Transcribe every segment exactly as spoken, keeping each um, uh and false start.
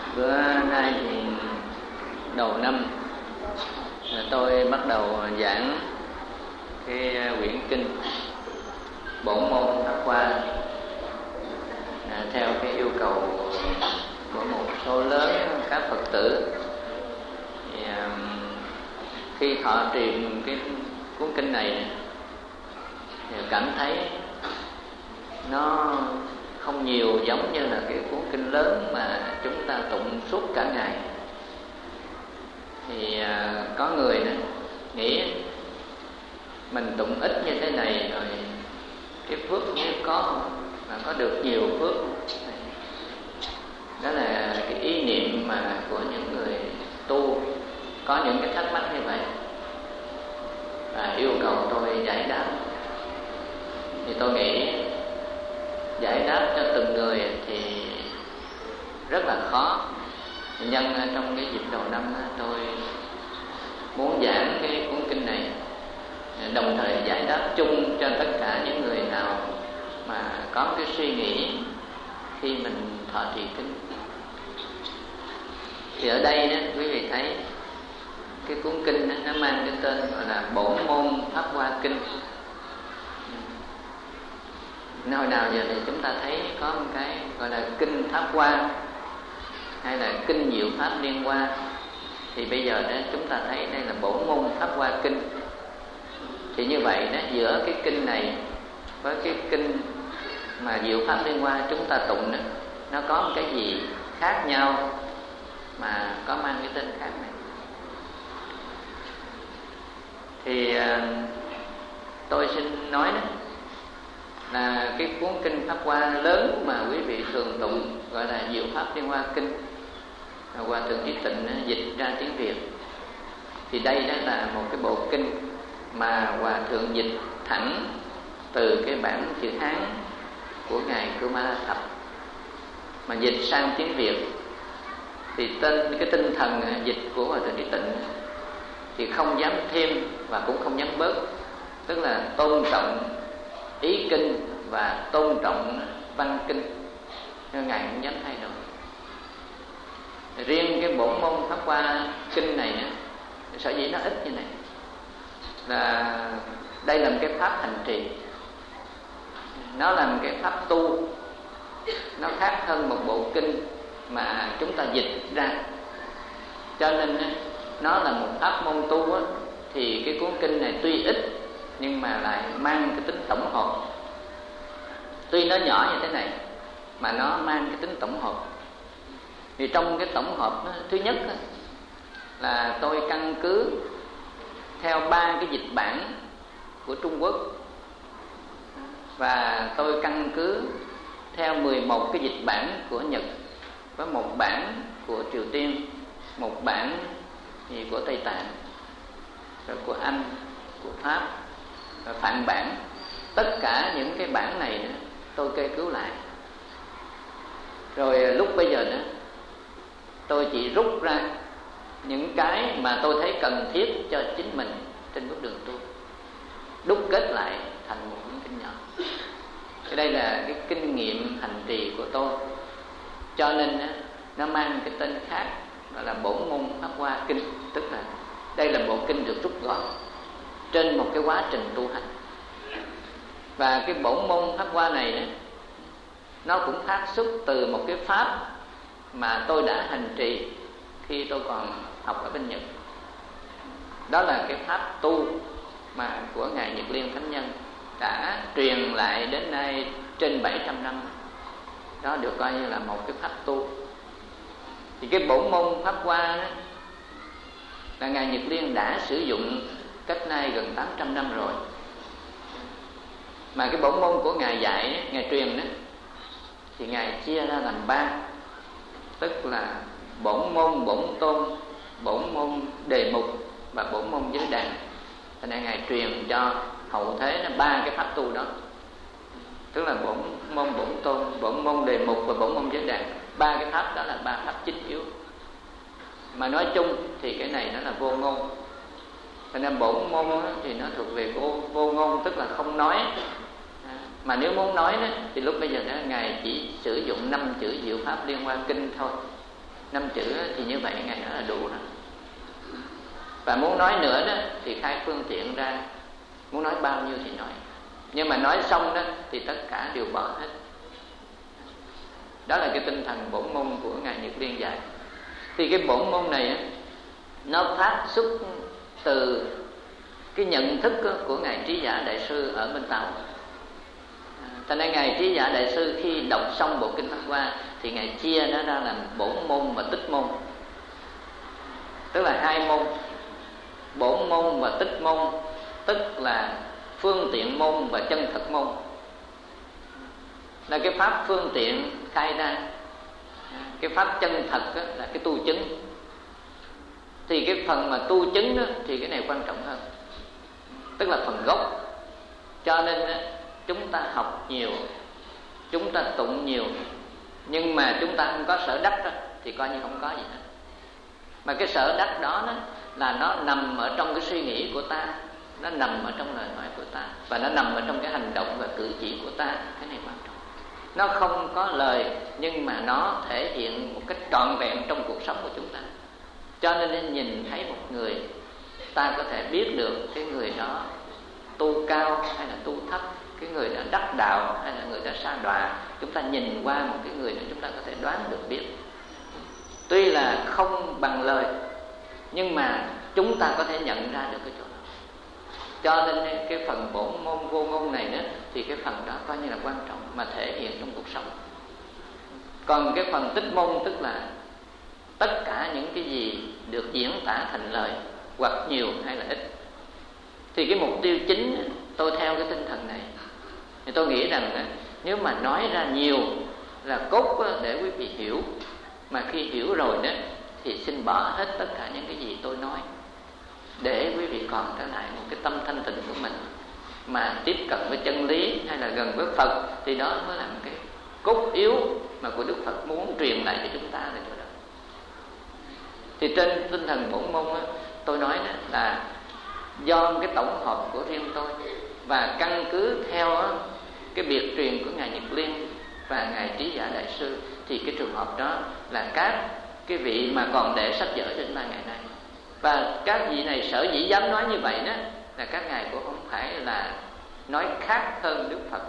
Bữa nay thì đầu năm tôi bắt đầu giảng cái quyển kinh Bổn Môn Pháp Hoa à, theo cái yêu cầu của một số lớn các Phật tử. Thì, à, khi họ truyền cái cuốn kinh này thì cảm thấy nó không nhiều giống như là cái cuốn kinh lớn mà chúng ta tụng suốt cả ngày. Thì à, có người đó nghĩ mình tụng ít như thế này rồi cái phước nếu có mà có được nhiều phước. Đó là cái ý niệm mà của những người tu có những cái thắc mắc như vậy và yêu cầu tôi giải đáp. Thì tôi nghĩ giải đáp cho từng người thì rất là khó. Nhân trong cái dịp đầu năm tôi muốn giảng cái cuốn kinh này, đồng thời giải đáp chung cho tất cả những người nào mà có cái suy nghĩ khi mình thọ trì kinh. Thì ở đây đó, quý vị thấy cái cuốn kinh đó, nó mang cái tên gọi là Bổn Môn Pháp Hoa Kinh. Hồi nào giờ thì chúng ta thấy có một cái gọi là kinh Pháp Hoa hay là kinh Diệu Pháp Liên Hoa, thì bây giờ đó chúng ta thấy đây là Bổn Môn Pháp Hoa Kinh. Thì như vậy đó, giữa cái kinh này với cái kinh mà Diệu Pháp Liên Hoa chúng ta tụng đó, nó có một cái gì khác nhau mà có mang cái tên khác này. Thì uh, tôi xin nói đó là cái cuốn kinh Pháp Hoa lớn mà quý vị thường tụng gọi là Diệu Pháp Liên Hoa Kinh, Hòa Thượng Trí Tịnh dịch ra tiếng Việt. Thì đây đó là một cái bộ kinh mà Hòa Thượng dịch thẳng từ cái bản chữ Hán của ngài Cưu Ma La Thập mà dịch sang tiếng Việt. Thì tên cái tinh thần dịch của Hòa Thượng Trí Tịnh thì không dám thêm và cũng không dám bớt, tức là tôn trọng ý kinh và tôn trọng văn kinh, nên ngài không dám thay đổi. Riêng cái Bổn Môn Pháp Hoa Kinh này sở dĩ nó ít như này là đây là một cái pháp hành trì, nó là một cái pháp tu, nó khác hơn một bộ kinh mà chúng ta dịch ra. Cho nên nó là một pháp môn tu á, thì cái cuốn kinh này tuy ít nhưng mà lại mang cái tính tổng hợp. Tuy nó nhỏ như thế này mà nó mang cái tính tổng hợp. Thì trong cái tổng hợp đó, thứ nhất đó, là tôi căn cứ theo ba cái dịch bản của Trung Quốc, và tôi căn cứ theo mười một cái dịch bản của Nhật, với một bản của Triều Tiên, một bản thì của Tây Tạng, rồi của Anh, của Pháp, và phạn bản. Tất cả những cái bản này đó, tôi kê cứu lại. Rồi lúc bây giờ đó tôi chỉ rút ra những cái mà tôi thấy cần thiết cho chính mình trên bước đường tu, đúc kết lại thành một cuốn kinh nhỏ. Cái đây là cái kinh nghiệm hành trì của tôi, cho nên nó mang cái tên khác, gọi là Bổn Môn Pháp Hoa Kinh. Tức là đây là bộ kinh được rút gọn trên một cái quá trình tu hành. Và cái Bổn Môn Pháp Hoa này đó, nó cũng phát xuất từ một cái pháp mà tôi đã hành trì khi tôi còn học ở bên Nhật. Đó là cái pháp tu mà của ngài Nhật Liên Thánh Nhân đã truyền lại đến nay trên bảy trăm năm. Đó được coi như là một cái pháp tu. Thì cái Bổn Môn Pháp Hoa đó, là ngài Nhật Liên đã sử dụng cách nay gần tám trăm năm rồi. Mà cái bổn môn của ngài dạy, ngài truyền đó, thì ngài chia ra làm ba, tức là bổn môn bổn tôn, bổn môn đề mục và bổn môn giới đàn. Cho nên ngài truyền cho hậu thế là ba cái pháp tu đó, tức là bổn môn bổn tôn, bổn môn đề mục và bổn môn giới đàn. Ba cái pháp đó là ba pháp chính yếu. Mà nói chung thì cái này nó là vô ngôn. Cho nên bổn môn thì nó thuộc về vô, vô ngôn, tức là không nói. Mà nếu muốn nói đó, thì lúc bây giờ đó, ngài chỉ sử dụng năm chữ Diệu Pháp Liên Hoa Kinh thôi. năm chữ thì như vậy Ngài nói là đủ rồi. Và muốn nói nữa đó thì khai phương tiện ra, muốn nói bao nhiêu thì nói. Nhưng mà nói xong đó thì tất cả đều bỏ hết. Đó là cái tinh thần bổn môn của Ngài Nhật Liên dạy. Thì cái bổn môn này nó phát xuất từ cái nhận thức của Ngài Trí Giả Đại Sư ở bên Tàu. Thành ra Ngài Trí Giả Đại Sư khi đọc xong bộ kinh Pháp Hoa thì Ngài chia nó ra làm bổn môn và tích môn, tức là hai môn. Bổn môn và tích môn tức là phương tiện môn và chân thật môn. Là cái pháp phương tiện khai ra, cái pháp chân thật đó là cái tu chứng. Thì cái phần mà tu chứng đó, thì cái này quan trọng hơn, tức là phần gốc. Cho nên đó, chúng ta học nhiều, chúng ta tụng nhiều, nhưng mà chúng ta không có sở đắc đó, thì coi như không có gì hết. Mà cái sở đắc đó, đó là nó nằm ở trong cái suy nghĩ của ta, nó nằm ở trong lời nói của ta, và nó nằm ở trong cái hành động và cử chỉ của ta. Cái này quan trọng. Nó không có lời nhưng mà nó thể hiện một cách trọn vẹn trong cuộc sống của chúng ta. Cho nên nhìn thấy một người, ta có thể biết được cái người đó tu cao hay là tu thấp, cái người đã đắc đạo hay là người đã sa đọa. Chúng ta nhìn qua một cái người đó, chúng ta có thể đoán được biết. Tuy là không bằng lời, nhưng mà chúng ta có thể nhận ra được cái chỗ đó. Cho nên cái phần bổn môn vô ngôn này nữa, thì cái phần đó coi như là quan trọng mà thể hiện trong cuộc sống. Còn cái phần tích môn tức là tất cả những cái gì được diễn tả thành lời, hoặc nhiều hay là ít. Thì cái mục tiêu chính tôi theo cái tinh thần này, thì tôi nghĩ rằng nếu mà nói ra nhiều là cốt để quý vị hiểu. Mà khi hiểu rồi đó thì xin bỏ hết tất cả những cái gì tôi nói, để quý vị còn trở lại một cái tâm thanh tịnh của mình, mà tiếp cận với chân lý hay là gần với Phật. Thì đó mới là một cái cốt yếu mà của Đức Phật muốn truyền lại cho chúng ta là chỗ đó. Thì trên tinh thần bổn môn đó, tôi nói đó là do cái tổng hợp của riêng tôi, và căn cứ theo cái biệt truyền của Ngài Nhật Liên và Ngài Trí Giả Đại Sư, thì cái trường hợp đó là các cái vị mà còn để sách vở trên ba ngày nay. Và các vị này sở dĩ dám nói như vậy đó là các ngài cũng không phải là nói khác hơn Đức Phật,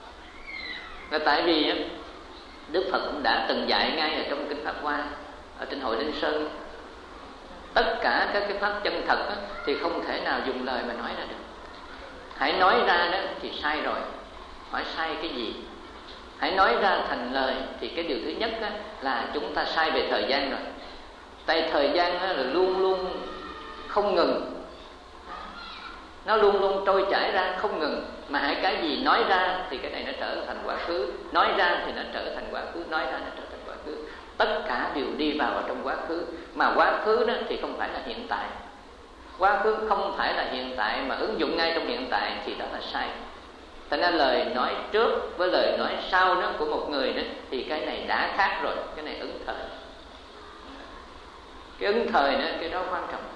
là tại vì Đức Phật cũng đã từng dạy ngay ở trong kinh Pháp Hoa, ở trên Hội Linh Sơn. Tất cả các cái pháp chân thật đó, thì không thể nào dùng lời mà nói ra được. Hãy nói ra đó thì sai rồi. Hỏi sai cái gì? Hãy nói ra thành lời thì cái điều thứ nhất đó là chúng ta sai về thời gian rồi. Tại thời gian đó là luôn luôn không ngừng, nó luôn luôn trôi chảy ra không ngừng. Mà hãy cái gì nói ra thì cái này nó trở thành quá khứ, nói ra thì nó trở thành quá khứ, nói ra nó trở thành quá khứ. Tất cả đều đi vào, vào trong quá khứ. Mà quá khứ đó thì không phải là hiện tại. Quá khứ không phải là hiện tại mà ứng dụng ngay trong hiện tại thì đó là sai. Thành ra lời nói trước với lời nói sau đó của một người đó thì cái này đã khác rồi, cái này ứng thời. Cái ứng thời đó, cái đó quan trọng.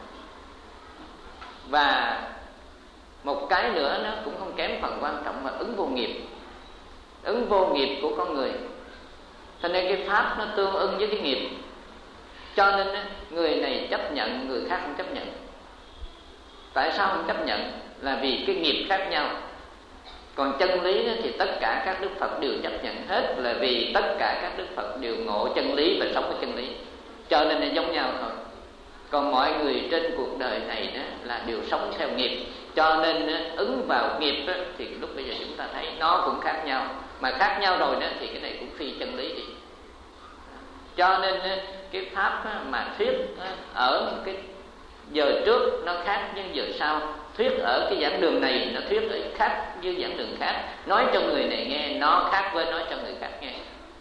Và một cái nữa nó cũng không kém phần quan trọng là ứng vô nghiệp. Ứng vô nghiệp của con người. Thành ra cái pháp nó tương ưng với cái nghiệp. Cho nên người này chấp nhận, người khác không chấp nhận. Tại sao không chấp nhận? Là vì cái nghiệp khác nhau. Còn chân lý thì tất cả các Đức Phật đều chấp nhận hết, là vì tất cả các Đức Phật đều ngộ chân lý và sống với chân lý. Cho nên là giống nhau thôi. Còn mọi người trên cuộc đời này đó là đều sống theo nghiệp. Cho nên ứng vào nghiệp đó, thì lúc bây giờ chúng ta thấy nó cũng khác nhau. Mà khác nhau rồi đó thì cái này cũng phi chân lý đi. Cho nên cái pháp mà thuyết ở cái giờ trước nó khác với giờ sau. Thuyết ở cái giảng đường này nó thuyết ở khác với giảng đường khác. Nói cho người này nghe nó khác với nói cho người khác nghe.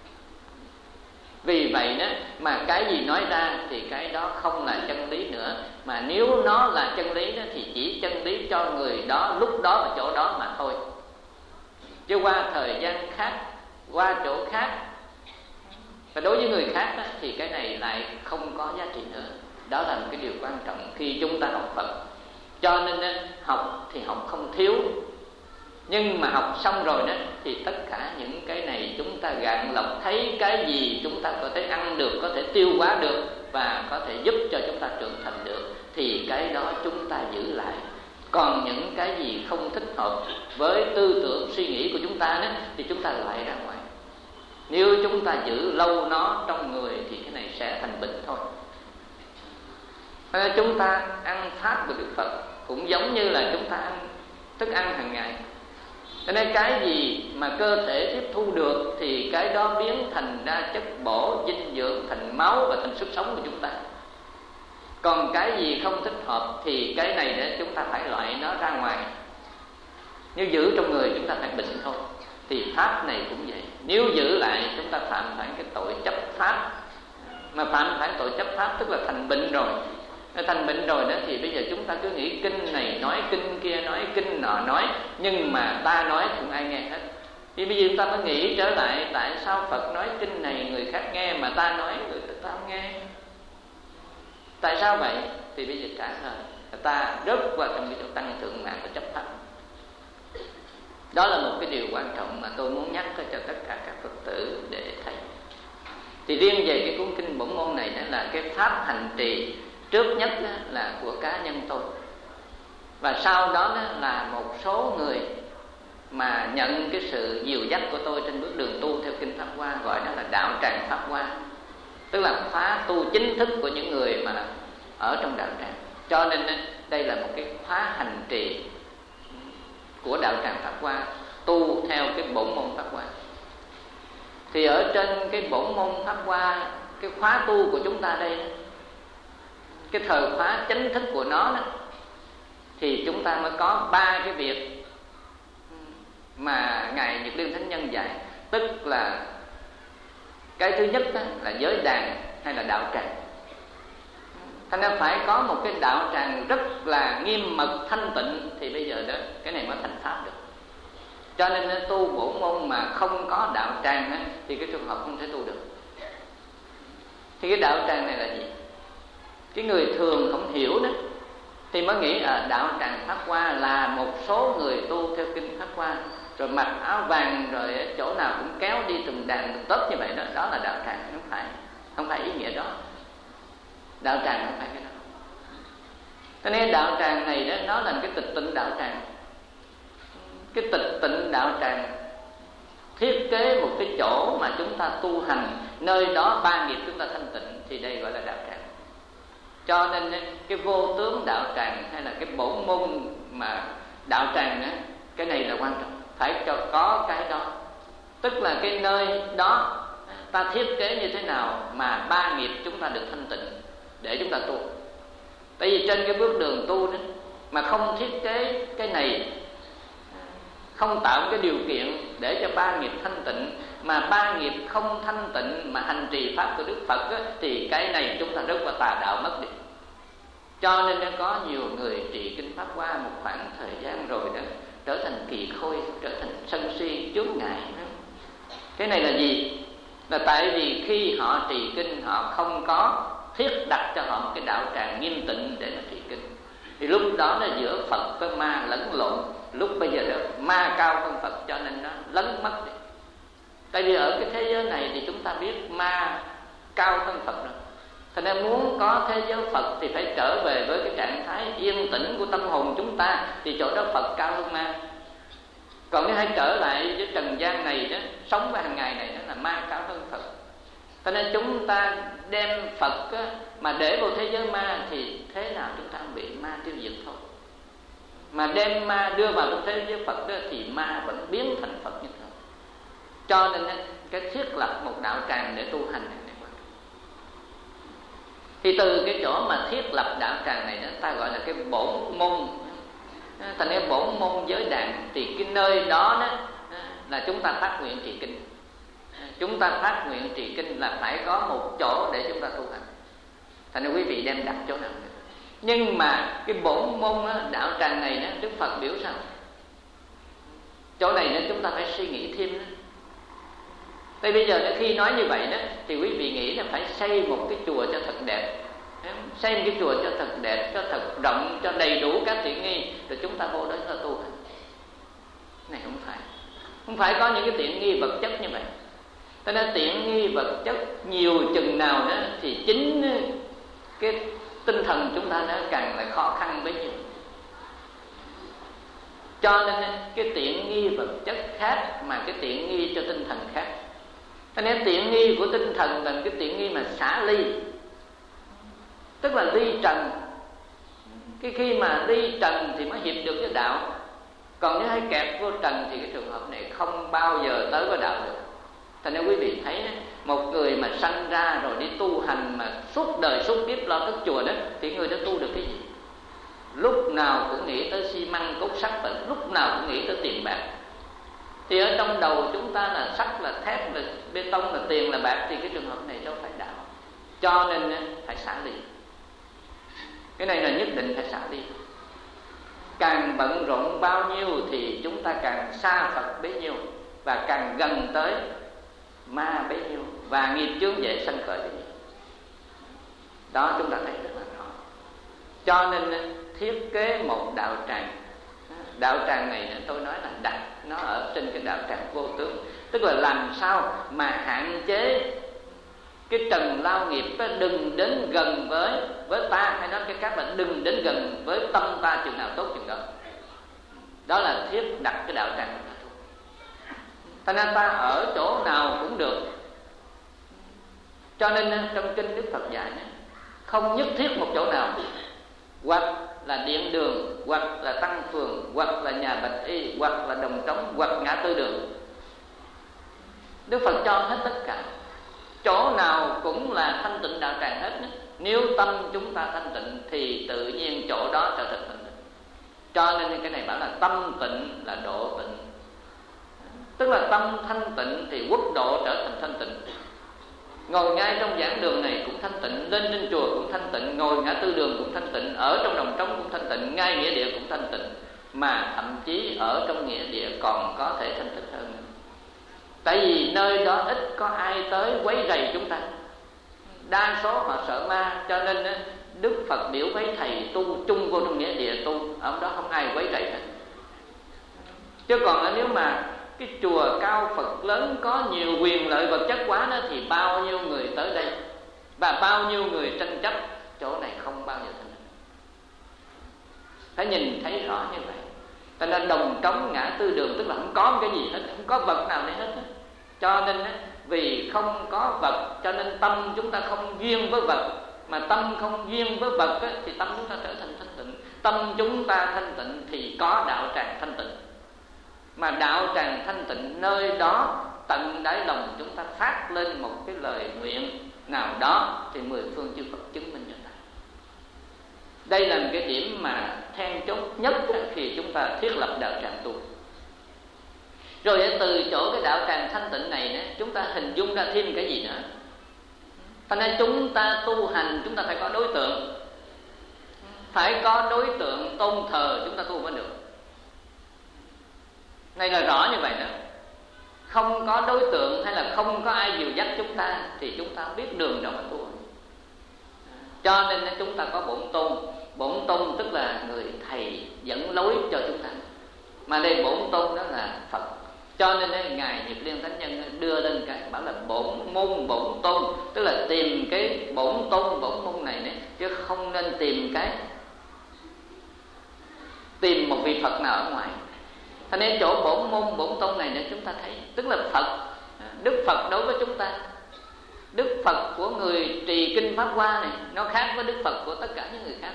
Vì vậy đó mà cái gì nói ra thì cái đó không là chân lý nữa. Mà nếu nó là chân lý đó thì chỉ chân lý cho người đó lúc đó và chỗ đó mà thôi. Chứ qua thời gian khác, qua chỗ khác, và đối với người khác đó, thì cái này lại không có giá trị nữa. Đó là một cái điều quan trọng khi chúng ta học Phật. Cho nên học thì học không thiếu, Nhưng mà học xong rồi đó thì tất cả những cái này chúng ta gạn lọc, thấy cái gì chúng ta có thể ăn được, có thể tiêu hóa được và có thể giúp cho chúng ta trưởng thành được, thì cái đó chúng ta giữ lại. Còn những cái gì không thích hợp với tư tưởng suy nghĩ của chúng ta đó thì chúng ta loại ra ngoài. Nếu chúng ta giữ lâu nó trong người thì cái này sẽ thành bệnh thôi. Nên chúng ta ăn pháp của Đức Phật cũng giống như là chúng ta ăn thức ăn hàng ngày. Cho nên cái gì mà cơ thể tiếp thu được thì cái đó biến thành ra chất bổ, dinh dưỡng, thành máu và thành sức sống của chúng ta. Còn cái gì không thích hợp thì cái này để chúng ta phải loại nó ra ngoài. Nếu giữ trong người chúng ta phải bệnh thôi. Thì pháp này cũng vậy. Nếu giữ lại chúng ta phạm phải cái tội chấp pháp. Mà phạm phải tội chấp pháp tức là thành bệnh rồi. Thành bệnh rồi đó thì bây giờ chúng ta cứ nghĩ kinh này nói, kinh kia nói, kinh nọ nói, nhưng mà ta nói không ai nghe hết. Thì bây giờ chúng ta mới nghĩ trở lại, tại sao Phật nói kinh này người khác nghe mà ta nói người ta không nghe? Tại sao vậy? Thì bây giờ trả lời ta rớt qua trong cái chỗ tăng thượng mạng của chấp pháp. Đó là một cái điều quan trọng mà tôi muốn nhắc cho tất cả các Phật tử để thấy. Thì riêng về cái cuốn kinh Bổn Môn này đó là cái pháp hành trì trước nhất là của cá nhân tôi, và sau đó là một số người mà nhận cái sự dìu dắt của tôi trên bước đường tu theo kinh Pháp Hoa, gọi đó là đạo tràng Pháp Hoa, tức là khóa tu chính thức của những người mà ở trong đạo tràng. Cho nên đây là một cái khóa hành trì của đạo tràng Pháp Hoa, tu theo cái bổn môn Pháp Hoa. Thì ở trên cái bổn môn Pháp Hoa, cái khóa tu của chúng ta đây, cái thời khóa chính thức của nó đó, thì chúng ta mới có ba cái việc mà Ngài Nhật Liên Thánh Nhân dạy. Tức là cái thứ nhất đó là giới đàn hay là đạo tràng. Thành ra phải có một cái đạo tràng rất là nghiêm mật thanh tịnh thì bây giờ đó cái này mới thành pháp được. Cho nên tu bổn môn mà không có đạo tràng đó, thì cái trường hợp không thể tu được. Thì cái đạo tràng này là gì? Cái người thường không hiểu đó thì mới nghĩ là đạo tràng Pháp Hoa là một số người tu theo kinh Pháp Hoa, rồi mặc áo vàng, rồi chỗ nào cũng kéo đi từng đàn từng tớp như vậy đó, đó là đạo tràng. Không phải, không phải ý nghĩa đó. Đạo tràng không phải cái đó. Cho nên đạo tràng này đó, nó là cái tịch tịnh đạo tràng. Cái tịch tịnh đạo tràng thiết kế một cái chỗ mà chúng ta tu hành, nơi đó ba nghiệp chúng ta thanh tịnh, thì đây gọi là đạo tràng. Cho nên cái vô tướng đạo tràng hay là cái bổn môn mà đạo tràng đó, cái này là quan trọng, phải cho có cái đó. Tức là cái nơi đó ta thiết kế như thế nào mà ba nghiệp chúng ta được thanh tịnh để chúng ta tu. Tại vì trên cái bước đường tu đó mà không thiết kế cái này, không tạo cái điều kiện để cho ba nghiệp thanh tịnh, mà ba nghiệp không thanh tịnh mà hành trì pháp của Đức Phật á, thì cái này chúng ta rất là tà đạo mất đi. Cho nên đã có nhiều người trì kinh Pháp Hoa một khoảng thời gian rồi đó trở thành kỳ khôi, trở thành sân si chướng ngại. Cái này là gì? Là tại vì khi họ trì kinh họ không có thiết đặt cho họ một cái đạo tràng nghiêm tịnh để mà trì kinh, thì lúc đó là giữa Phật với ma lẫn lộn. Lúc bây giờ đó ma cao hơn Phật, cho nên nó lấn mất đi. Tại vì ở cái thế giới này thì chúng ta biết ma cao hơn Phật rồi. Thành ra muốn có thế giới Phật thì phải trở về với cái trạng thái yên tĩnh của tâm hồn chúng ta, thì chỗ đó Phật cao hơn ma. Còn nếu hãy trở lại với trần gian này đó, sống với hàng ngày này đó, là ma cao hơn Phật. Cho nên chúng ta đem Phật á, mà để vào thế giới ma thì thế nào chúng ta bị ma tiêu diệt thôi. Mà đem ma đưa vào trong thế giới Phật đó, thì ma vẫn biến thành Phật như thế. Cho nên cái thiết lập một đạo tràng để tu hành này, thì từ cái chỗ mà thiết lập đạo tràng này đó, ta gọi là cái bổn môn. Thành cái bổn môn giới đàn, thì cái nơi đó đó là chúng ta phát nguyện trì kinh. Chúng ta phát nguyện trì kinh là phải có một chỗ để chúng ta tu hành. Thành ra quý vị đem đặt chỗ nào nữa. Nhưng mà cái bổn môn đó, đạo tràng này đó, Đức Phật biểu sao? Chỗ này đó chúng ta phải suy nghĩ thêm đó. Tại bây giờ khi nói như vậy đó thì quý vị nghĩ là phải xây một cái chùa cho thật đẹp, xây một cái chùa cho thật đẹp, cho thật rộng, cho đầy đủ các tiện nghi, rồi chúng ta vô đó chúng ta tu hành. Này không phải, không phải có những cái tiện nghi vật chất như vậy. Cho nên tiện nghi vật chất nhiều chừng nào đó thì chính cái tinh thần chúng ta nó càng là khó khăn bấy nhiêu. Cho nên cái tiện nghi vật chất khác mà cái tiện nghi cho tinh thần khác. Cho nên tiện nghi của tinh thần là cái tiện nghi mà xả ly, tức là ly trần. Cái khi mà ly trần thì mới hiệp được với đạo. Còn nếu hay kẹt vô trần thì cái trường hợp này không bao giờ tới với đạo được. Thành nên quý vị thấy một người mà sanh ra rồi đi tu hành mà suốt đời suốt kiếp lo thức chùa đó, thì người đó tu được cái gì? Lúc nào cũng nghĩ tới xi măng cốt sắt, và lúc nào cũng nghĩ tới tiền bạc. Thì ở trong đầu chúng ta là sắt, là thép, là bê tông, là tiền, là bạc, thì cái trường hợp này đâu phải đạo. Cho nên phải xả ly. Cái này là nhất định phải xả ly. Càng bận rộn bao nhiêu thì chúng ta càng xa Phật bấy nhiêu, và càng gần tới ma bấy nhiêu, và nghiệp chướng dễ sanh khởi bấy nhiêu. Đó chúng ta thấy rất là rõ. Cho nên thiết kế một đạo tràng. Đạo tràng này tôi nói là đặt nó ở trên cái đạo tràng vô tướng, tức là làm sao mà hạn chế cái trần lao nghiệp đừng đến gần với với ta, hay nói cái khác là đừng đến gần với tâm ta chừng nào tốt chừng đó. Đó là thiết đặt cái đạo tràng. Thành ra ta ở chỗ nào cũng được. Cho nên trong kinh Đức Phật dạy không nhất thiết một chỗ nào, hoặc là điện đường, hoặc là tăng phường, hoặc là nhà bạch y, hoặc là đồng trống, hoặc ngã tư đường. Đức Phật cho hết tất cả. Chỗ nào cũng là thanh tịnh đạo tràng hết. Nếu tâm chúng ta thanh tịnh thì tự nhiên chỗ đó trở thành thanh tịnh. Cho nên cái này bảo là tâm tịnh là độ tịnh. Tức là tâm thanh tịnh thì quốc độ trở thành thanh tịnh. Ngồi ngay trong giảng đường này cũng thanh tịnh, lên trên chùa cũng thanh tịnh, ngồi ngã tư đường cũng thanh tịnh, ở trong đồng trống cũng thanh tịnh, ngay nghĩa địa cũng thanh tịnh, mà thậm chí ở trong nghĩa địa còn có thể thanh tịnh hơn. Tại vì nơi đó ít có ai tới quấy rầy chúng ta. Đa số họ sợ ma, cho nên Đức Phật biểu với thầy tu chung vô trong nghĩa địa tu, ở đó không ai quấy rầy hết. Chứ còn nếu mà cái chùa cao Phật lớn có nhiều quyền lợi vật chất quá đó, thì bao nhiêu người tới đây và bao nhiêu người tranh chấp, chỗ này không bao giờ thành. Phải nhìn thấy rõ như vậy. Cho nên đồng trống ngã tư đường tức là không có cái gì hết, không có vật nào để hết. Cho nên vì không có vật cho nên tâm chúng ta không duyên với vật. Mà tâm không duyên với vật thì tâm chúng ta trở thành thanh tịnh. Tâm chúng ta thanh tịnh thì có đạo tràng thanh tịnh. Mà đạo tràng thanh tịnh nơi đó tận đáy lòng chúng ta phát lên một cái lời nguyện nào đó thì mười phương chư Phật chứng minh cho ta. Đây là một cái điểm mà then chốt nhất khi chúng ta thiết lập đạo tràng tu. Rồi từ chỗ cái đạo tràng thanh tịnh này chúng ta hình dung ra thêm cái gì nữa. Thành ra chúng ta tu hành chúng ta phải có đối tượng. Phải có đối tượng tôn thờ chúng ta tu mới được. Này là rõ như vậy đó. Không có đối tượng hay là không có ai dìu dắt chúng ta thì chúng ta biết đường đâu mà tu. Cho nên chúng ta có bổn tôn. Bổn tôn tức là người thầy dẫn lối cho chúng ta. Mà đây bổn tôn đó là Phật. Cho nên Ngài Diệp Liên Thánh Nhân đưa lên cái bảo là bổn môn bổn tôn. Tức là tìm cái bổn tôn bổn môn này nữa, chứ không nên tìm cái tìm một vị Phật nào ở ngoài. Thành nên chỗ bổn môn bổn tôn này để chúng ta thấy, tức là Phật, Đức Phật đối với chúng ta. Đức Phật của người trì kinh Pháp Hoa này nó khác với Đức Phật của tất cả những người khác.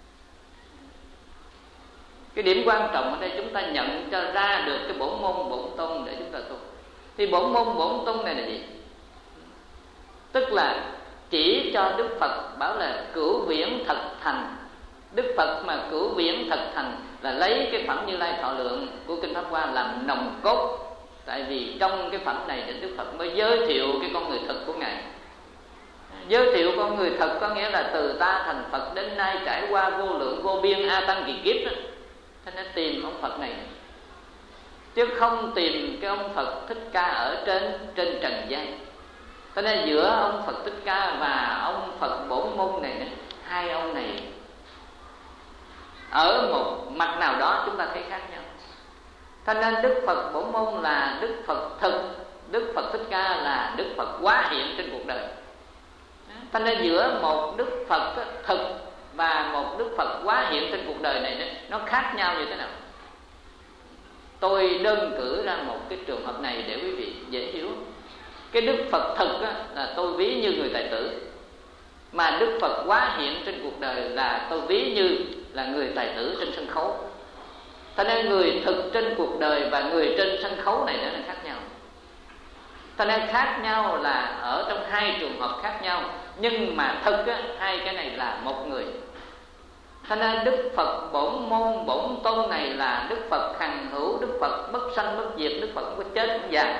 Cái điểm quan trọng ở đây chúng ta nhận cho ra được cái bổn môn bổn tôn để chúng ta tu. Thì bổn môn bổn tôn này là gì? Tức là chỉ cho Đức Phật bảo là cửu viễn thật thành. Đức Phật mà cửu viễn thật thành là lấy cái phẩm Như Lai Thọ Lượng của kinh Pháp Hoa làm nòng cốt. Tại vì trong cái phẩm này thì Đức Phật mới giới thiệu cái con người thật của Ngài. Giới thiệu con người thật có nghĩa là từ ta thành Phật đến nay trải qua vô lượng vô biên a tăng kỳ kiếp đó. Thế nên tìm ông Phật này, chứ không tìm cái ông Phật Thích Ca ở trên trên trần gian. Thế nên giữa ông Phật Thích Ca và ông Phật bổn môn này, hai ông này ở một mặt nào đó chúng ta thấy khác nhau. Cho nên Đức Phật Bổn Môn là Đức Phật thực, Đức Phật Thích Ca là Đức Phật hóa hiện trên cuộc đời. Cho nên giữa một Đức Phật thực và một Đức Phật hóa hiện trên cuộc đời này nó khác nhau như thế nào? Tôi đơn cử ra một cái trường hợp này để quý vị dễ hiểu. Cái Đức Phật thực là tôi ví như người tài tử, mà Đức Phật hóa hiện trên cuộc đời là tôi ví như là người tài tử trên sân khấu. Cho nên người thực trên cuộc đời và người trên sân khấu này nó là khác nhau. Cho nên khác nhau là ở trong hai trường hợp khác nhau, nhưng mà thực á, hai cái này là một người. Cho nên Đức Phật Bổn Môn Bổn Tôn này là Đức Phật hằng hữu, Đức Phật bất sanh bất diệt, Đức Phật không có chết không già.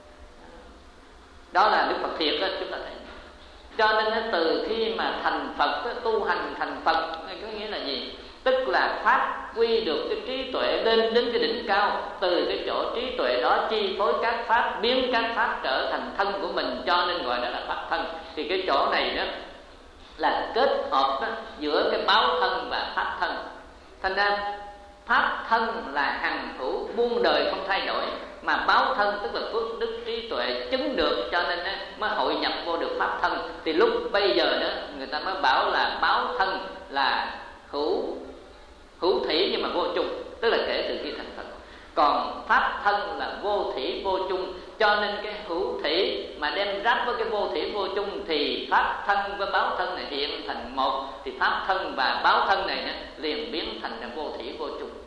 Đó là Đức Phật thiệt đó, chúng ta thấy. Cho nên từ khi mà thành Phật, tu hành thành Phật có nghĩa là gì? Tức là phát huy được cái trí tuệ lên đến cái đỉnh cao. Từ cái chỗ trí tuệ đó chi phối các pháp, biến các pháp trở thành thân của mình, cho nên gọi đó là pháp thân. Thì cái chỗ này đó là kết hợp đó, giữa cái báo thân và pháp thân. Thành ra pháp thân là hằng hữu, muôn đời không thay đổi, mà báo thân tức là phước đức trí tuệ chứng được, cho nên mới hội nhập vô được pháp thân. Thì lúc bây giờ đó người ta mới bảo là báo thân là hữu hữu thủy nhưng mà vô chung, tức là kể từ khi thành Phật. Còn pháp thân là vô thủy vô chung, cho nên cái hữu thủy mà đem ráp với cái vô thủy vô chung thì pháp thân với báo thân này hiện thành một, thì pháp thân và báo thân này liền biến thành là vô thủy vô chung.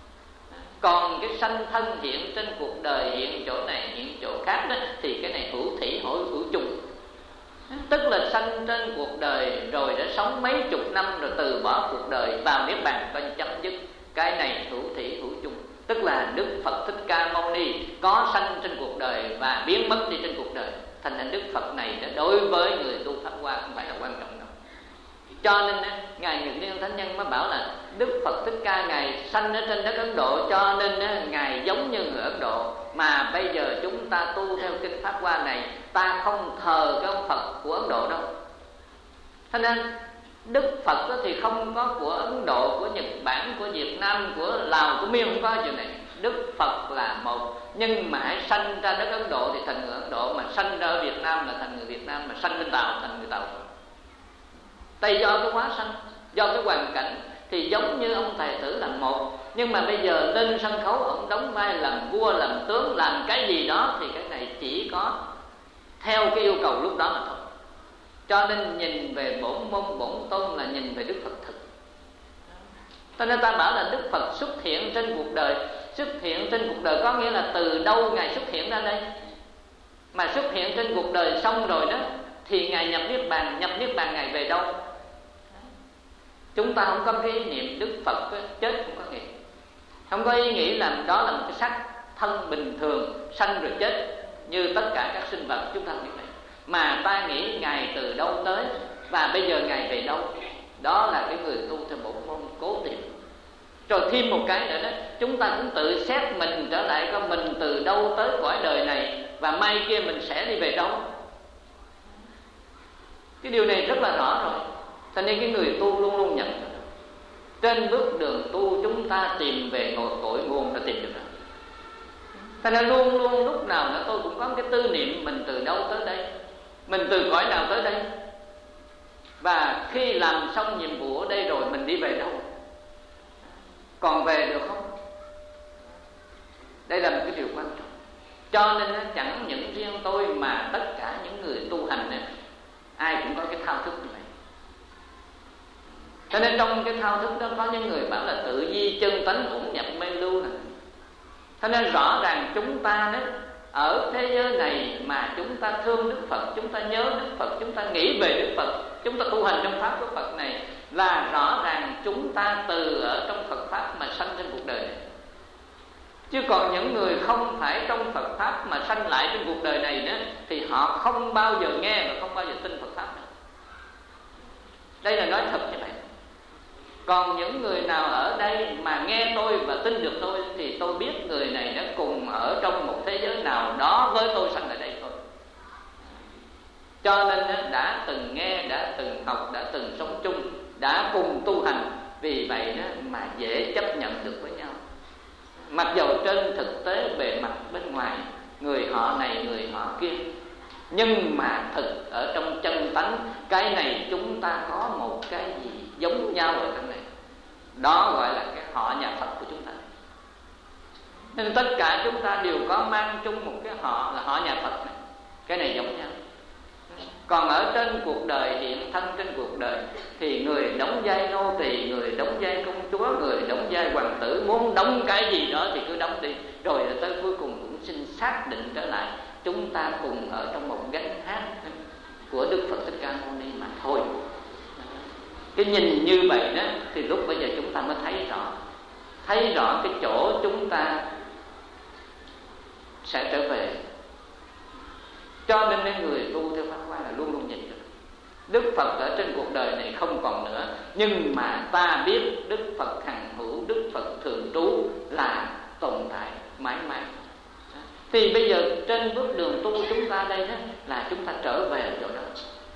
Còn cái sanh thân hiện trên cuộc đời, hiện chỗ này hiện chỗ khác đó, thì cái này hữu thủy hữu hữu chung. Tức là sanh trên cuộc đời rồi đã sống mấy chục năm rồi từ bỏ cuộc đời vào niết bàn coi chấm dứt. Cái này hữu thủy hữu chung, tức là Đức Phật Thích Ca Mâu Ni có sanh trên cuộc đời và biến mất đi trên cuộc đời. Thành ra Đức Phật này đối với người tu Pháp Hoa không phải là quan trọng đâu. Cho nên Ngài Nhật Liên Thánh Nhân mới bảo là Đức Phật Thích Ca Ngài sanh ở trên đất Ấn Độ, cho nên Ngài giống như người Ấn Độ. Mà bây giờ chúng ta tu theo kinh Pháp Hoa này, ta không thờ cái ông Phật của Ấn Độ đâu. Cho nên Đức Phật thì không có của Ấn Độ, của Nhật Bản, của Việt Nam, của Lào, của Miên, không có chuyện này. Đức Phật là một, nhưng mà hãy sanh ra đất Ấn Độ thì thành người Ấn Độ, mà sanh ra ở Việt Nam là thành người Việt Nam, mà sanh bên Tàu thành người Tàu. Tại do cái hóa sanh, do cái hoàn cảnh thì giống như ông tài tử là một, nhưng mà bây giờ lên sân khấu ông đóng vai làm vua, làm tướng, làm cái gì đó, thì cái này chỉ có theo cái yêu cầu lúc đó mà thôi. Cho nên nhìn về bổn môn bổn tôn là nhìn về Đức Phật thực. Cho nên ta bảo là Đức Phật xuất hiện trên cuộc đời. Xuất hiện trên cuộc đời có nghĩa là từ đâu Ngài xuất hiện ra đây. Mà xuất hiện trên cuộc đời xong rồi đó thì Ngài nhập Niết Bàn. Nhập Niết Bàn Ngài về đâu? Chúng ta không có cái ý niệm Đức Phật chết, không có nghĩ. Không có ý nghĩ là đó là một cái xác thân bình thường, sanh rồi chết như tất cả các sinh vật, chúng ta không nghĩ vậy. Mà ta nghĩ Ngài từ đâu tới và bây giờ Ngài về đâu. Đó là cái người tu theo bổn môn cố tìm. Rồi thêm một cái nữa đó, chúng ta cũng tự xét mình trở lại coi mình từ đâu tới cõi đời này, và mai kia mình sẽ đi về đâu. Cái điều này rất là rõ rồi. Cho nên cái người tu luôn luôn nhận trên bước đường tu chúng ta tìm về ngồi cội nguồn đã tìm được rồi. Cho nên luôn luôn lúc nào nữa tôi cũng có cái tư niệm mình từ đâu tới đây, mình từ cõi nào tới đây, và khi làm xong nhiệm vụ ở đây rồi mình đi về đâu, còn về được không? Đây là một cái điều quan trọng. Cho nên chẳng những riêng tôi mà tất cả những người tu hành này, ai cũng có cái thao thức như vậy. Cho nên trong cái thao thức đó có những người bảo là tự di chân tánh cũng nhập mê lưu này. Cho nên rõ ràng chúng ta đó ở thế giới này mà chúng ta thương Đức Phật, chúng ta nhớ Đức Phật, chúng ta nghĩ về Đức Phật, chúng ta tu hành trong pháp của Phật này, là rõ ràng chúng ta từ ở trong Phật pháp mà sanh trên cuộc đời này. Chứ còn những người không phải trong Phật pháp mà sanh lại trên cuộc đời này nữa thì họ không bao giờ nghe và không bao giờ tin Phật pháp nữa. Đây là nói thật như vậy. Còn những người nào ở đây mà nghe tôi và tin được tôi thì tôi biết người này đã cùng ở trong một thế giới nào đó với tôi sanh ở đây thôi. Cho nên đã từng nghe, đã từng học, đã từng sống chung, đã cùng tu hành. Vì vậy đó mà dễ chấp nhận được với nhau. Mặc dầu trên thực tế bề mặt bên ngoài người họ này người họ kia, nhưng mà thực ở trong chân tánh, cái này chúng ta có một cái gì giống nhau ở trong này. Đó gọi là cái họ nhà Phật của chúng ta. Nên tất cả chúng ta đều có mang chung một cái họ là họ nhà Phật này. Cái này giống nhau. Còn ở trên cuộc đời, hiện thân trên cuộc đời, thì người đóng vai nô tỳ, người đóng vai công chúa, người đóng vai hoàng tử, muốn đóng cái gì đó thì cứ đóng đi. Rồi tới cuối cùng cũng xin xác định trở lại, chúng ta cùng ở trong một gánh hát của Đức Phật Thích Ca Mâu Ni mà thôi. Cái nhìn như vậy đó, thì lúc bây giờ chúng ta mới thấy rõ, thấy rõ cái chỗ chúng ta sẽ trở về. Cho nên cái người tu theo Pháp Hoa là luôn luôn nhìn được Đức Phật ở trên cuộc đời này không còn nữa, nhưng mà ta biết Đức Phật hằng hữu, Đức Phật thường trú là tồn tại mãi mãi. Thì bây giờ trên bước đường tu chúng ta đây đó, là chúng ta trở về chỗ đó.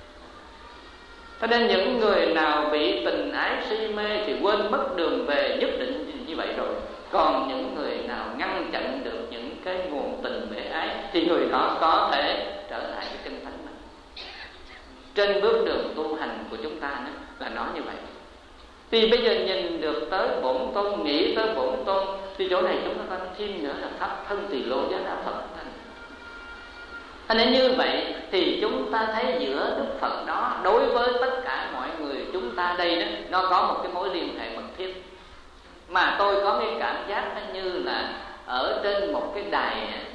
Cho nên những người nào bị tình ái si mê thì quên mất đường về nhất định như vậy rồi. Còn những người nào ngăn chặn được những cái nguồn tình bể ái thì người đó có thể trở lại cái chân thánh mình. Trên bước đường tu hành của chúng ta đó, là nói như vậy. Thì bây giờ nhìn được tới bổn tôn, nghĩ tới bổn tôn, thì chỗ này chúng ta thêm nữa là pháp thân tỳ lô giá na Phật. Thế nên như vậy thì chúng ta thấy giữa Đức Phật đó đối với tất cả mọi người chúng ta đây đó, nó có một cái mối liên hệ mật thiết. Mà tôi có cái cảm giác như là ở trên một cái đài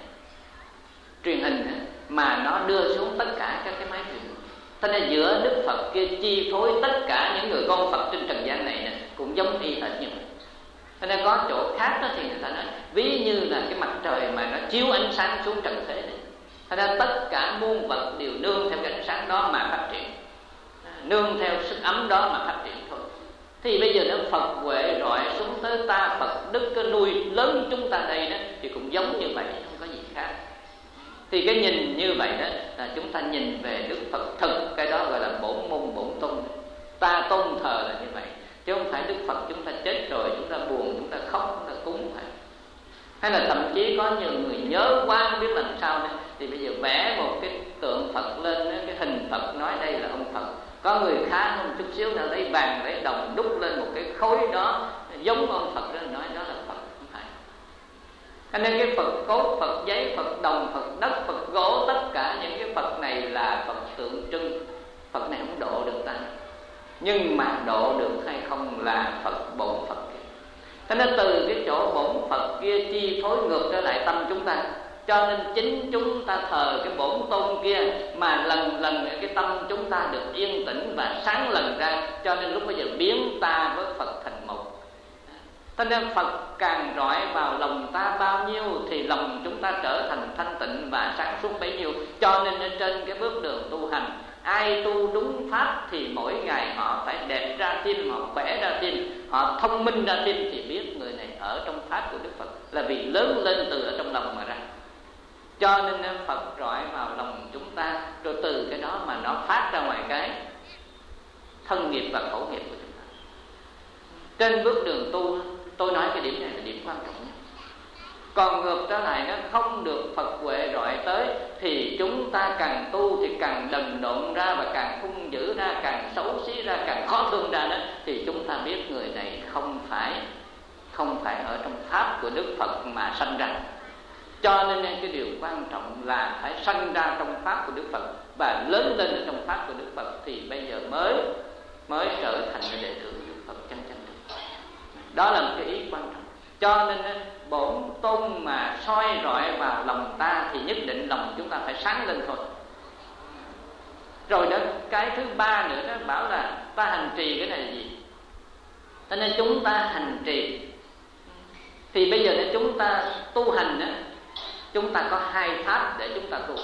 truyền hình mà nó đưa xuống tất cả các cái máy truyền. Thế nên giữa Đức Phật kia chi phối tất cả những người con Phật trên trần gian này nè, cũng giống y hệt như vậy. Thế nên có chỗ khác đó thì người ta nói ví như là cái mặt trời mà nó chiếu ánh sáng xuống trần thế này. Thế nên tất cả muôn vật đều nương theo cái ánh sáng đó mà phát triển, nương theo sức ấm đó mà phát triển thôi. Thì bây giờ nó Phật huệ rọi xuống tới ta, Phật đức cái nuôi lớn chúng ta đây đó, thì cũng giống như vậy, không có gì khác. Thì cái nhìn như vậy đó là chúng ta nhìn về Đức Phật thực, cái đó gọi là bổn môn bổn tôn. Ta tôn thờ là như vậy, chứ không phải Đức Phật chúng ta chết rồi chúng ta buồn, chúng ta khóc, chúng ta cúng phải. Hay là thậm chí có nhiều người nhớ quá không biết làm sao nữa, thì bây giờ vẽ một cái tượng Phật lên, cái hình Phật nói đây là ông Phật. Có người khá hơn chút xíu là lấy vàng lấy đồng đúc lên một cái khối đó giống ông Phật đó, nói đó là Phật, không phải. Cho nên cái Phật cốt, Phật giấy, Phật đồng, Phật đất, Phật gỗ, tất cả những cái Phật này là Phật tượng trưng. Phật này không độ được ta, nhưng mà độ được hay không là Phật bổn Phật. Cho nên từ cái chỗ bổn Phật kia chi phối ngược trở lại tâm chúng ta. Cho nên chính chúng ta thờ cái bổn tôn kia mà lần lần cái tâm chúng ta được yên tĩnh và sáng lần ra. Cho nên lúc bây giờ biến ta với Phật thành một. Cho nên Phật càng rọi vào lòng ta bao nhiêu thì lòng chúng ta trở thành thanh tịnh và sáng suốt bấy nhiêu. Cho nên trên cái bước đường tu hành, ai tu đúng pháp thì mỗi ngày họ phải đẹp ra thêm, họ khỏe ra thêm, họ thông minh ra thêm, thì biết người này ở trong pháp của Đức Phật, là vì lớn lên từ ở trong lòng mà ra. Cho nên Phật rọi vào lòng chúng ta, rồi từ cái đó mà nó phát ra ngoài cái thân nghiệp và khẩu nghiệp của chúng ta. Trên bước đường tu, tôi nói cái điểm này là điểm quan trọng nhất. Còn ngược trở lại nó không được Phật huệ rọi tới, thì chúng ta càng tu thì càng đần độn ra, và càng hung dữ ra, càng xấu xí ra, càng khó thương ra đó, thì chúng ta biết người này không phải không phải ở trong pháp của Đức Phật mà sanh ra. Cho nên cái điều quan trọng là phải sanh ra trong pháp của Đức Phật và lớn lên ở trong pháp của Đức Phật, thì bây giờ mới mới trở thành cái đệ tử Đức Phật chân chân được. Đó là một cái ý quan trọng. Cho nên bổn tôn mà soi rọi vào lòng ta thì nhất định lòng chúng ta phải sáng lên thôi. Rồi đó, cái thứ ba nữa đó bảo là ta hành trì cái này là gì? Cho nên chúng ta hành trì, thì bây giờ để chúng ta tu hành đó, chúng ta có hai pháp để chúng ta tu.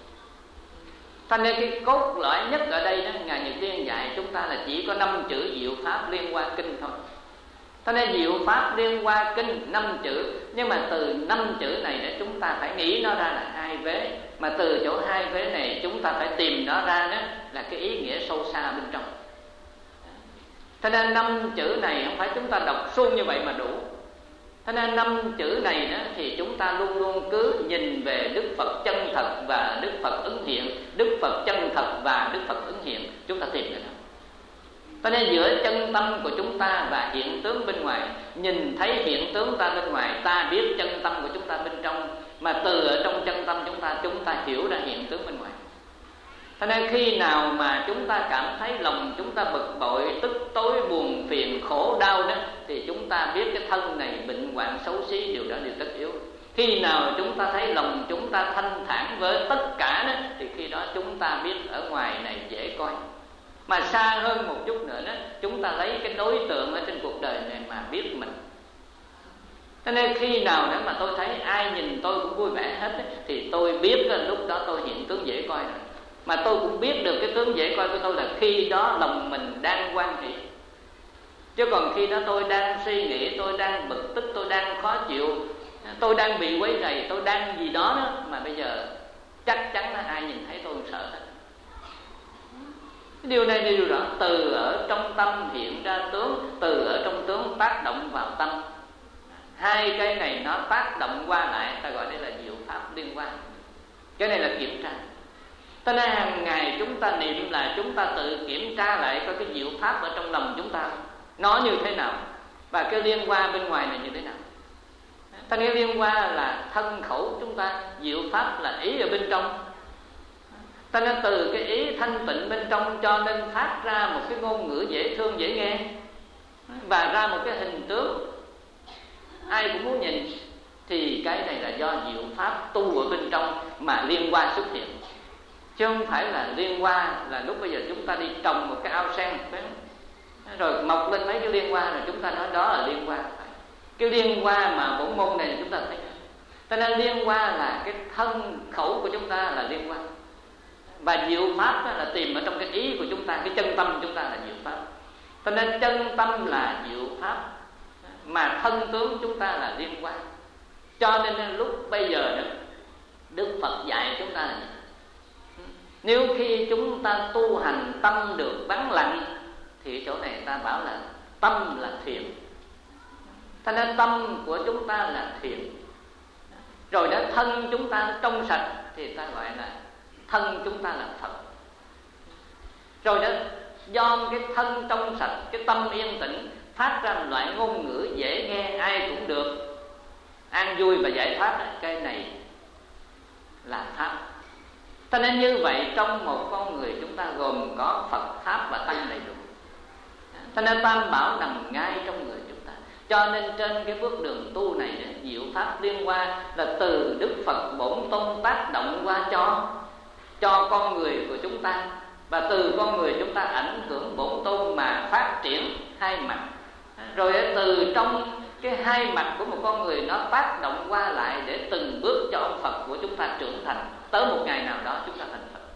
Cho nên cái cốt lõi nhất ở đây đó, Ngài Nhật Tiên dạy chúng ta là chỉ có năm chữ diệu pháp liên quan kinh thôi. Cho nên diệu pháp liên quan kinh năm chữ, nhưng mà từ năm chữ này để chúng ta phải nghĩ nó ra là hai vế, mà từ chỗ hai vế này chúng ta phải tìm nó ra đó là cái ý nghĩa sâu xa bên trong. Cho nên năm chữ này không phải chúng ta đọc suông như vậy mà đủ. Thế nên năm chữ này đó, thì chúng ta luôn luôn cứ nhìn về Đức Phật chân thật và Đức Phật ứng hiện, Đức Phật chân thật và Đức Phật ứng hiện, chúng ta tìm cái đó. Cho nên giữa chân tâm của chúng ta và hiện tướng bên ngoài, nhìn thấy hiện tướng ta bên ngoài, ta biết chân tâm của chúng ta bên trong, mà từ ở trong chân tâm chúng ta, chúng ta hiểu ra hiện tướng bên ngoài. Cho nên khi nào mà chúng ta cảm thấy lòng chúng ta bực bội, tức tối, buồn phiền, khổ đau đó, thì chúng ta biết cái thân này bệnh hoạn xấu xí, điều đó điều tất yếu. Khi nào chúng ta thấy lòng chúng ta thanh thản với tất cả đó, thì khi đó chúng ta biết ở ngoài này dễ coi. Mà xa hơn một chút nữa đó, chúng ta lấy cái đối tượng ở trên cuộc đời này mà biết mình. Cho nên khi nào đó mà tôi thấy ai nhìn tôi cũng vui vẻ hết ấy, thì tôi biết là lúc đó tôi hiện tướng dễ coi rồi. Mà tôi cũng biết được cái tướng dễ coi của tôi là khi đó lòng mình đang hoan hỷ. Chứ còn khi đó tôi đang suy nghĩ, tôi đang bực tức, tôi đang khó chịu, tôi đang bị quấy rầy, tôi đang gì đó, đó mà bây giờ chắc chắn là ai nhìn thấy tôi cũng sợ hết. Cái điều này là điều rõ, từ ở trong tâm hiện ra tướng, từ ở trong tướng tác động vào tâm. Hai cái này nó tác động qua lại, ta gọi đây là diệu pháp liên quan. Cái này là kiểm tra. Cho nên hàng ngày chúng ta niệm là chúng ta tự kiểm tra lại coi cái diệu pháp ở trong lòng chúng ta nó như thế nào, và cái liên quan bên ngoài này như thế nào. Ta nghe liên quan là thân khẩu chúng ta, diệu pháp là ý ở bên trong. Ta nên từ cái ý thanh tịnh bên trong cho nên phát ra một cái ngôn ngữ dễ thương dễ nghe, và ra một cái hình tướng ai cũng muốn nhìn. Thì cái này là do diệu pháp tu ở bên trong mà liên hoa xuất hiện, chứ không phải là liên hoa là lúc bây giờ chúng ta đi trồng một cái ao sen rồi mọc lên mấy cái liên hoa rồi chúng ta nói đó là liên hoa. Cái liên hoa mà bổn môn này chúng ta thấy, cho nên liên hoa là cái thân khẩu của chúng ta là liên hoa, và diệu pháp là tìm ở trong cái ý của chúng ta, cái chân tâm chúng ta là diệu pháp. Cho nên chân tâm là diệu pháp, mà thân tướng chúng ta là liên quan. Cho nên lúc bây giờ đó, Đức Phật dạy chúng ta là gì? Nếu khi chúng ta tu hành tâm được vắng lặng, thì chỗ này ta bảo là tâm là thiền. Cho nên tâm của chúng ta là thiền. Rồi đó, thân chúng ta trong sạch thì ta gọi là thân chúng ta là Phật. Rồi đó, do cái thân trong sạch, cái tâm yên tĩnh, phát ra một loại ngôn ngữ dễ nghe, ai cũng được an vui và giải thoát. Cái này là pháp. Cho nên như vậy trong một con người chúng ta gồm có Phật, Pháp và Tăng đầy đủ. Cho nên Tam Bảo nằm ngay trong người chúng ta. Cho nên trên cái bước đường tu này, diệu pháp liên hoa là từ Đức Phật Bổn Tôn tác động qua cho cho con người của chúng ta, và từ con người chúng ta ảnh hưởng Bổn Tôn mà phát triển hai mặt. Rồi từ trong cái hai mặt của một con người nó tác động qua lại để từng bước cho ông Phật của chúng ta trưởng thành, tới một ngày nào đó chúng ta thành Phật.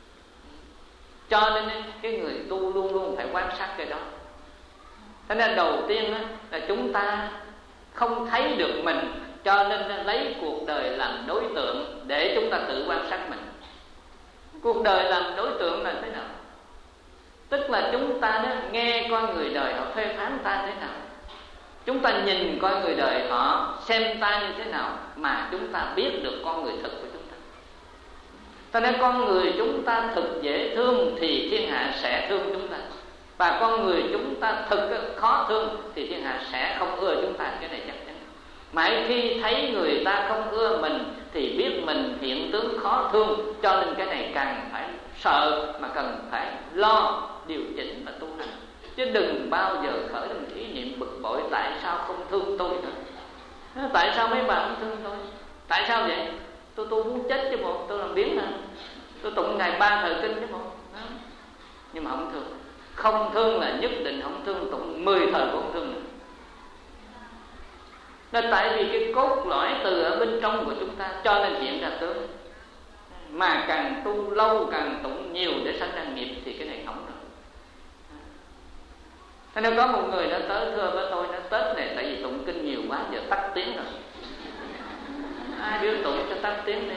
Cho nên cái người tu luôn luôn phải quan sát cái đó. Thế nên đầu tiên là chúng ta không thấy được mình, cho nên lấy cuộc đời làm đối tượng để chúng ta tự quan sát mình. Cuộc đời làm đối tượng là thế nào? Tức là chúng ta đó nghe coi người đời họ phê phán ta thế nào, chúng ta nhìn coi người đời họ xem ta như thế nào, mà chúng ta biết được con người thực của chúng ta. Cho nên con người chúng ta thực dễ thương thì thiên hạ sẽ thương chúng ta, và con người chúng ta thực khó thương thì thiên hạ sẽ không ưa chúng ta. Cái này chắc chắn. Mãi khi thấy người ta không ưa mình thì biết mình hiện tướng khó thương, cho nên cái này càng phải sợ mà cần phải lo điều chỉnh và tu hành. Chứ đừng bao giờ khởi lên ý niệm bực bội tại sao không thương tôi nữa, tại sao mấy bà không thương tôi, tại sao vậy, tôi tu muốn chết chứ bộ, tôi làm biến hả, tôi tụng ngày ba thời kinh chứ bộ, nhưng mà không thương. Không thương là nhất định không thương, tụng mười thời cũng không thương nữa. Là tại vì cái cốt lõi từ ở bên trong của chúng ta cho nên hiện ra tướng. Mà càng tu lâu càng tụng nhiều để sanh ra nghiệp thì cái này hỏng rồi. Thế nên có một người đã tới thưa với tôi, nó Tết này tại vì tụng kinh nhiều quá giờ tắt tiếng rồi. Ai biết tụng cho tắt tiếng đi.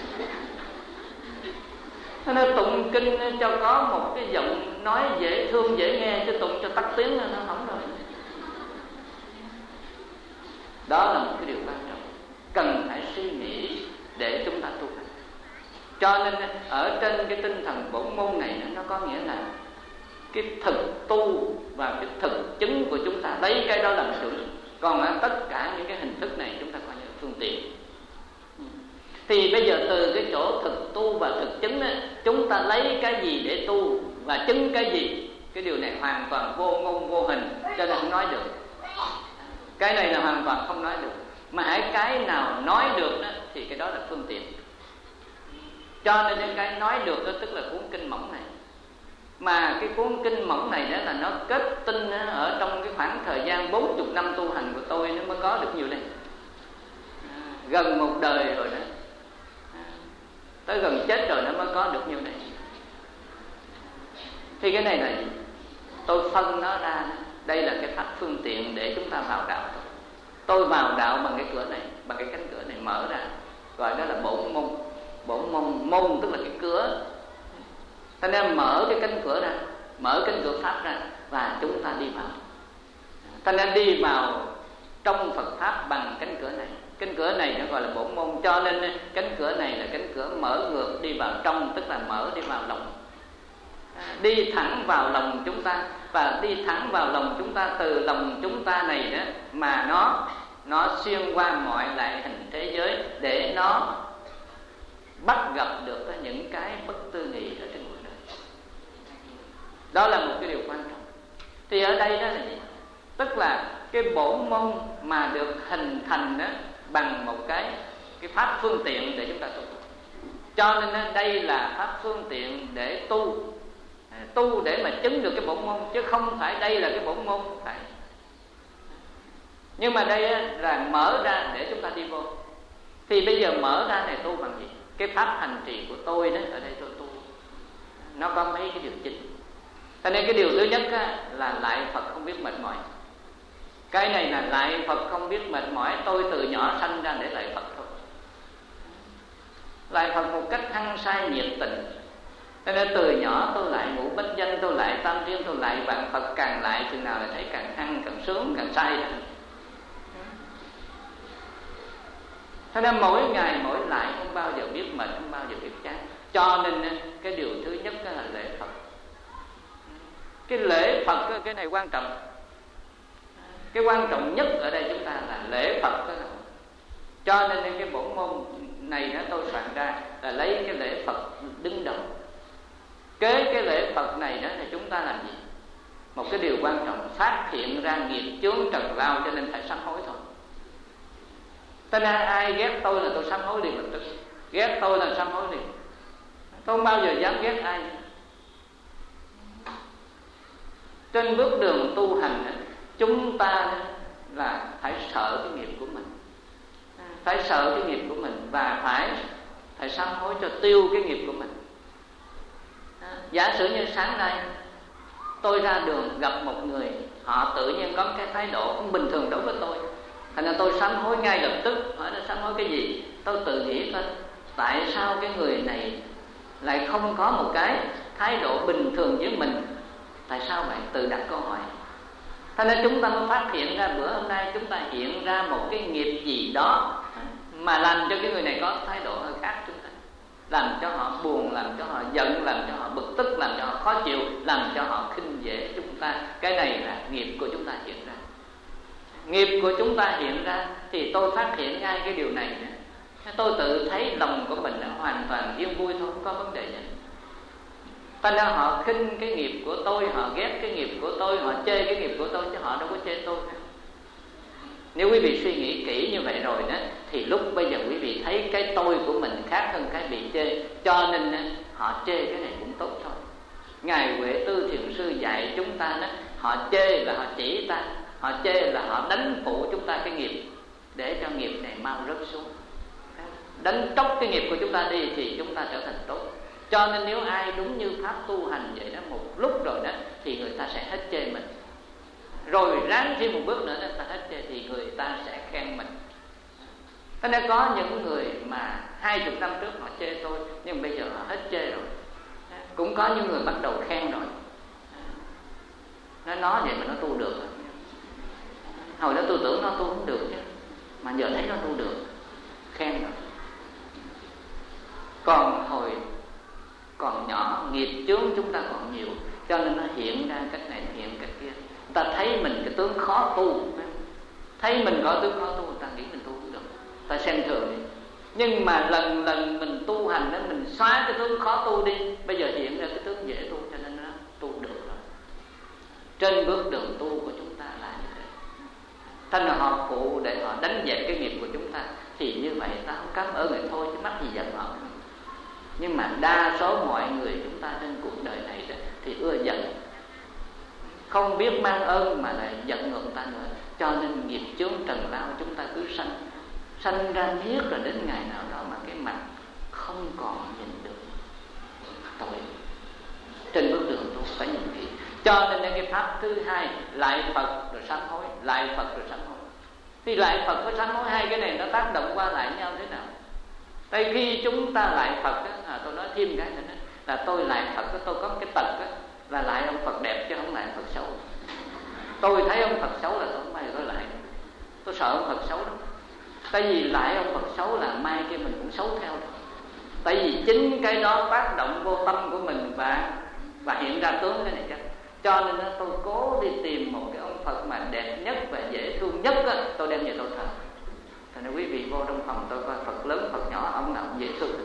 Thế nên tụng kinh cho có một cái giọng nói dễ thương dễ nghe, chứ tụng cho tắt tiếng là nó hỏng rồi. Đó là một cái điều quan trọng, cần phải suy nghĩ để chúng ta tu hành. Cho nên ở trên cái tinh thần bổn môn này nó có nghĩa là cái thực tu và cái thực chứng của chúng ta lấy cái đó làm chuẩn. Còn ở tất cả những cái hình thức này chúng ta coi như phương tiện. Thì bây giờ từ cái chỗ thực tu và thực chứng ấy, chúng ta lấy cái gì để tu và chứng cái gì, cái điều này hoàn toàn vô ngôn vô hình, cho nên không nói được. Cái này là hoàn toàn không nói được. Mà hãy cái nào nói được đó, thì cái đó là phương tiện. Cho nên cái nói được đó tức là cuốn kinh mỏng này. Mà cái cuốn kinh mỏng này đó là nó kết tinh ở trong cái khoảng thời gian bốn mươi năm tu hành của tôi nó mới có được nhiều này. À, gần một đời rồi đó, à, tới gần chết rồi nó mới có được nhiều này. Thì cái này là gì? Tôi phân nó ra, đây là cái pháp phương tiện để chúng ta vào đạo thôi. Tôi vào đạo bằng cái cửa này, bằng cái cánh cửa này mở ra, gọi đó là bổn môn. Bổn môn, môn tức là cái cửa. Thế nên mở cái cánh cửa ra, mở cánh cửa pháp ra và chúng ta đi vào. Thế nên đi vào trong Phật pháp bằng cánh cửa này. Cánh cửa này nó gọi là bổn môn, cho nên cánh cửa này là cánh cửa mở ngược đi vào trong, tức là mở đi vào lòng. Đi thẳng vào lòng chúng ta, và đi thẳng vào lòng chúng ta, từ lòng chúng ta này đó mà nó nó xuyên qua mọi loại hình thế giới để nó bắt gặp được những cái bất tư nghị ở trên cuộc đời. Đó là một cái điều quan trọng. Thì ở đây đó là gì? Tức là cái bổn môn mà được hình thành đó bằng một cái cái pháp phương tiện để chúng ta tu. Cho nên đây là pháp phương tiện để tu, tu để mà chứng được cái bổn môn, chứ không phải đây là cái bổn môn, không phải. Nhưng mà đây là mở ra để chúng ta đi vô. Thì bây giờ mở ra này tu bằng gì? Cái pháp hành trì của tôi đó, ở đây tôi tu, nó có mấy cái điều chính. Cho nên cái điều thứ nhất á, là lại Phật không biết mệt mỏi. Cái này là lại Phật không biết mệt mỏi. Tôi từ nhỏ sanh ra để lại Phật thôi. Lại Phật một cách hăng say nhiệt tình. Cho nên từ nhỏ tôi lại ngũ bách danh, tôi lại tam thiên, tôi lại vạn Phật, càng lại chừng nào là thấy càng hăng, càng sướng, càng say. Cho nên mỗi ngày mỗi lại không bao giờ biết mệt, không bao giờ biết chán. Cho nên cái điều thứ nhất là lễ Phật. Cái lễ Phật cái này quan trọng. Cái quan trọng nhất ở đây chúng ta là lễ Phật. Cho nên cái bổn môn này nó tôi soạn ra là lấy cái lễ Phật đứng đầu. Kế cái lễ Phật này đó thì chúng ta làm gì? Một cái điều quan trọng, phát hiện ra nghiệp chướng trần lao, cho nên phải sám hối thôi. Cho nên ai ghét tôi là tôi sám hối liền lập tức. Ghét tôi là sám hối liền. Tôi không bao giờ dám ghét ai. Trên bước đường tu hành chúng ta là phải sợ cái nghiệp của mình, phải sợ cái nghiệp của mình và phải phải sám hối cho tiêu cái nghiệp của mình. Giả sử như sáng nay tôi ra đường gặp một người, họ tự nhiên có cái thái độ không bình thường đối với tôi, thành ra tôi sám hối ngay lập tức. Hỏi là sám hối cái gì? Tôi tự nghĩ coi, tại sao cái người này lại không có một cái thái độ bình thường với mình? Tại sao vậy? Tự đặt câu hỏi. Thế nên chúng ta mới phát hiện ra bữa hôm nay chúng ta hiện ra một cái nghiệp gì đó mà làm cho cái người này có thái độ hơi khác chúng ta, làm cho họ buồn, làm cho họ giận, làm cho họ bực tức, làm cho họ khó chịu, làm cho họ khinh dễ chúng ta. Cái này là nghiệp của chúng ta hiện ra. Nghiệp của chúng ta hiện ra thì tôi phát hiện ngay cái điều này. Tôi tự thấy lòng của mình là hoàn toàn yên vui thôi, không có vấn đề gì. Thành ra họ khinh cái nghiệp của tôi, họ ghét cái nghiệp của tôi, họ chê cái nghiệp của tôi, chứ họ đâu có chê tôi. Nếu quý vị suy nghĩ kỹ như vậy rồi đó, thì lúc bây giờ quý vị thấy cái tôi của mình khác hơn cái bị chê, cho nên họ chê cái này cũng tốt thôi. Ngài Huệ Tư Thiền Sư dạy chúng ta đó, họ chê là họ chỉ ta, họ chê là họ đánh phụ chúng ta cái nghiệp, để cho nghiệp này mau rớt xuống. Đánh tróc cái nghiệp của chúng ta đi thì chúng ta trở thành tốt. Cho nên nếu ai đúng như pháp tu hành vậy đó, một lúc rồi đó thì người ta sẽ hết chê mình. Rồi ráng thêm một bước nữa người ta hết chê thì người ta sẽ khen mình. Thế nên có những người mà hai chục năm trước họ chê tôi, nhưng bây giờ họ hết chê rồi. Cũng có những người bắt đầu khen rồi. Nó nói vậy mà nó tu được. Hồi đó tôi tưởng nó tu không được chứ. mà giờ thấy nó tu được, khen rồi. Còn hồi còn nhỏ nghiệp chướng chúng ta còn nhiều, cho nên nó hiện ra cách này hiện cách kia. Ta thấy mình cái tướng khó tu, thấy mình có tướng khó tu, ta nghĩ mình tu được, ta xem thường đi. Nhưng mà lần lần mình tu hành đó, mình xóa cái tướng khó tu đi, bây giờ hiện ra cái tướng dễ tu, cho nên nó tu được rồi. Trên bước đường tu của chúng ta là như thế. Thành là họ phụ để họ đánh dẹp cái nghiệp của chúng ta, thì như vậy ta không cảm ơn người thôi, chứ mắc gì giận họ. Nhưng mà đa số mọi người chúng ta trên cuộc đời này thì ưa giận, không biết mang ơn mà lại giận người ta nữa. Cho nên nghiệp chướng trần lao chúng ta cứ sanh sanh ra miết, rồi đến ngày nào đó mà cái mặt không còn nhìn được tội. Trên bước đường tu phải nhìn kỹ. Cho nên cái pháp thứ hai, lại Phật rồi sám hối, lại Phật rồi sám hối. Thì lại Phật với sám hối, hai cái này nó tác động qua lại nhau thế nào? Tại khi chúng ta lại Phật đó, à, tôi nói thêm cái nữa đó, là tôi lại Phật đó, tôi có cái tật đó, là lại ông Phật đẹp chứ không lại Phật xấu. Tôi thấy ông Phật xấu là tôi không bao giờ tôi lại. Tôi sợ ông Phật xấu lắm. Tại vì lại ông Phật xấu là mai kia mình cũng xấu theo đó. Tại vì chính cái đó tác động vô tâm của mình và và hiện ra tướng cái này chứ. Cho nên đó, tôi cố đi tìm một cái ông Phật mà đẹp nhất và dễ thương nhất đó, tôi đem về tôi thờ. Thành ra quý vị vô trong phòng tôi coi Phật lớn Phật nhỏ, ông nào cũng dễ thương.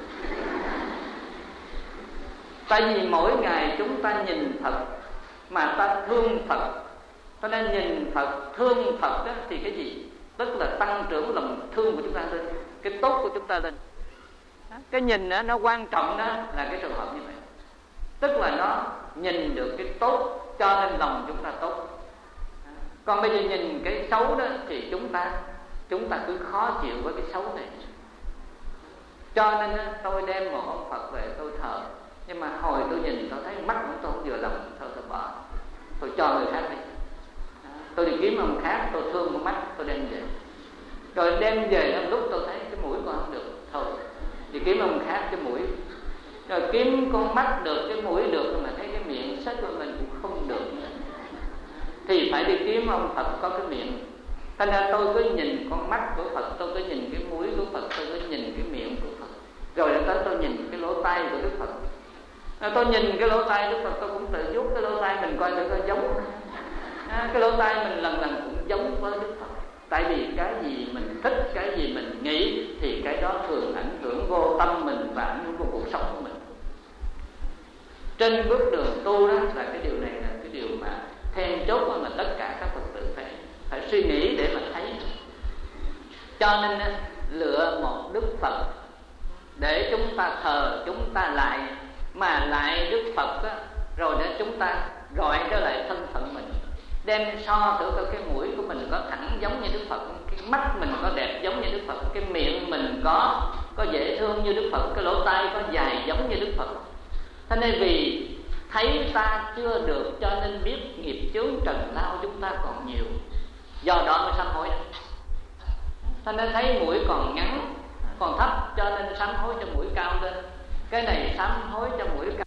Tại vì mỗi ngày chúng ta nhìn Phật mà ta thương Phật, cho nên nhìn Phật, thương Phật đó, thì cái gì? Tức là tăng trưởng lòng thương của chúng ta lên, cái tốt của chúng ta lên. Cái nhìn đó, nó quan trọng đó là cái trường hợp như vậy. Tức là nó nhìn được cái tốt, cho nên lòng chúng ta tốt. Còn bây giờ nhìn cái xấu đó thì chúng ta chúng ta cứ khó chịu với cái xấu này. Cho nên tôi đem một ông Phật về tôi thờ, nhưng mà hồi tôi nhìn tôi thấy mắt của tôi không vừa lòng, thôi tôi bỏ, tôi cho người khác đi. Tôi đi kiếm ông khác, tôi thương con mắt, tôi đem về. Rồi đem về trong lúc tôi thấy cái mũi còn không được, thôi đi kiếm ông khác cái mũi. Rồi kiếm con mắt được, cái mũi được, nhưng mà thấy cái miệng sách của mình cũng không được nữa, thì phải đi kiếm ông Phật có cái miệng. Thành ra tôi cứ nhìn con mắt của Phật, tôi cứ nhìn cái mũi của Phật, tôi cứ nhìn cái miệng của Phật. Rồi đến tới tôi nhìn cái lỗ tai của Đức Phật. Rồi tôi nhìn cái lỗ tai Đức Phật, tôi cũng tự vuốt cái lỗ tai mình coi thử coi giống. À, cái lỗ tai mình lần lần cũng giống với Đức Phật. Tại vì cái gì mình thích, cái gì mình nghĩ thì cái đó thường ảnh hưởng vô tâm mình và ảnh hưởng vô cuộc sống của mình. Trên bước đường tu đó là cái điều này là cái điều mà then chốt mà tất cả các Phật tử phải phải suy nghĩ để mà thấy. Cho nên lựa một Đức Phật để chúng ta thờ, chúng ta lại, mà lại Đức Phật đó, rồi để chúng ta gọi trở lại thân phận mình. Đem so thử coi cái mũi của mình có thẳng giống như Đức Phật, cái mắt mình có đẹp giống như Đức Phật, cái miệng mình có có dễ thương như Đức Phật, cái lỗ tai có dài giống như Đức Phật. Thế nên vì thấy ta chưa được cho nên biết nghiệp chướng trần lao chúng ta còn nhiều, do đó mới sám hối. Thế nên thấy mũi còn ngắn, còn thấp, cho nên sám hối cho mũi cao lên. Cái này sám hối cho mũi